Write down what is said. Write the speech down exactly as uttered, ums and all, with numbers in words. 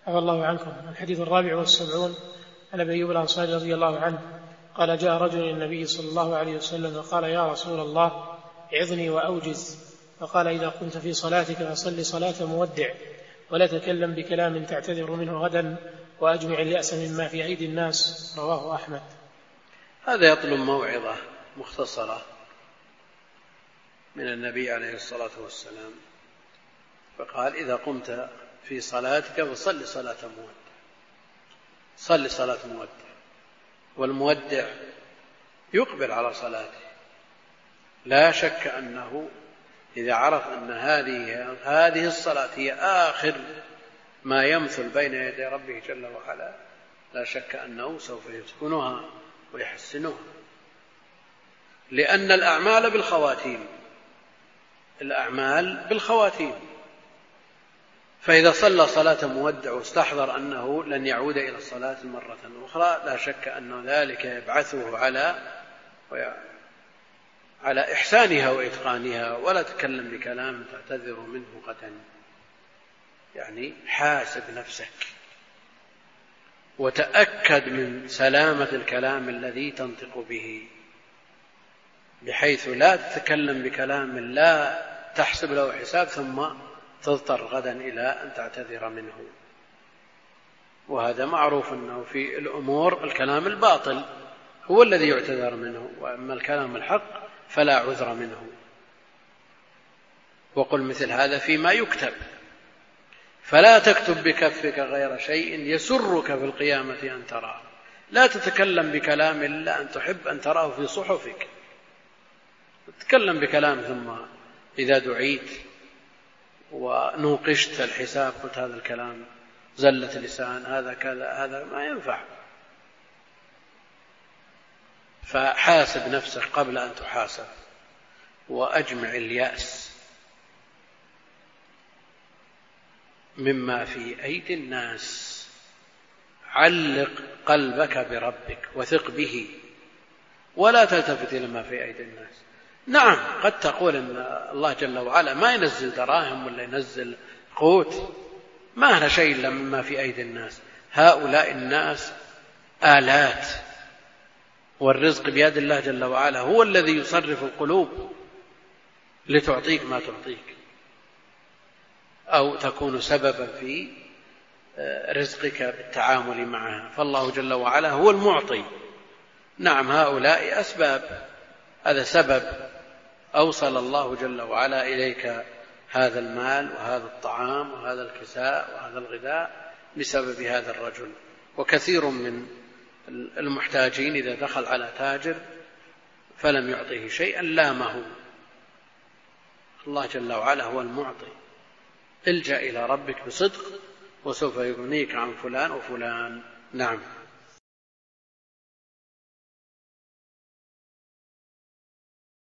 عفى الله عنكم. الحديث الرابع والسبعون عن أبي أيوب الأنصاري رضي الله عنه قال جاء رجل النبي صلى الله عليه وسلم فقال يا رسول الله عظني وأوجز، فقال إذا كنت في صلاتك فصل صلاة مودع ولا تكلم بكلام تعتذر منه غدا وأجمع اليأس مما في أيدي الناس. رواه أحمد. هذا يطلب موعظة مختصرة من النبي عليه الصلاة والسلام، فقال إذا قمت في صلاتك فصل صلاة مودع، صل صلاة مودع. والمودع يقبل على صلاته، لا شك أنه إذا عرف أن هذه هذه الصلاة هي آخر ما يمثل بين يدي ربه جل وعلا لا شك أنه سوف يتقنها ويحسنها، لأن الأعمال بالخواتيم، الأعمال بالخواتيم. فإذا صلى صلاة مودع واستحضر أنه لن يعود إلى الصلاة مرة أخرى لا شك أن ذلك يبعثه على على إحسانها وإتقانها، ولا تكلم بكلام تعتذر منه غدا. يعني حاسب نفسك وتأكد من سلامة الكلام الذي تنطق به، بحيث لا تتكلم بكلام لا تحسب له حساب ثم تضطر غدا إلى أن تعتذر منه. وهذا معروف أنه في الأمور الكلام الباطل هو الذي يعتذر منه، وأما الكلام الحق فلا عذر منه. وقل مثل هذا فيما يكتب، فلا تكتب بكفك غير شيء يسرك في القيامة أن تراه. لا تتكلم بكلام إلا أن تحب أن تراه في صحفك. تتكلم بكلام ثم إذا دعيت ونوقشت الحساب قلت هذا الكلام زلة لسان، هذا كذا، هذا ما ينفع. فحاسب نفسك قبل أن تحاسب، وأجمع اليأس مما في أيدي الناس. علق قلبك بربك وثق به، ولا تلتفت إلى ما في أيدي الناس. نعم قد تقول إن الله جل وعلا ما ينزل دراهم ولا ينزل قوت، ما هنا شيء إلا مما في أيدي الناس. هؤلاء الناس آلات، والرزق بيد الله جل وعلا، هو الذي يصرف القلوب لتعطيك ما تعطيك أو تكون سببا في رزقك بالتعامل معها. فالله جل وعلا هو المعطي. نعم هؤلاء أسباب، هذا سبب أوصل الله جل وعلا إليك هذا المال وهذا الطعام وهذا الكساء وهذا الغذاء بسبب هذا الرجل. وكثير من المحتاجين إذا دخل على تاجر فلم يعطيه شيئا لامه. الله جل وعلا هو المعطي. الجأ إلى ربك بصدق وسوف يغنيك عن فلان وفلان. نعم.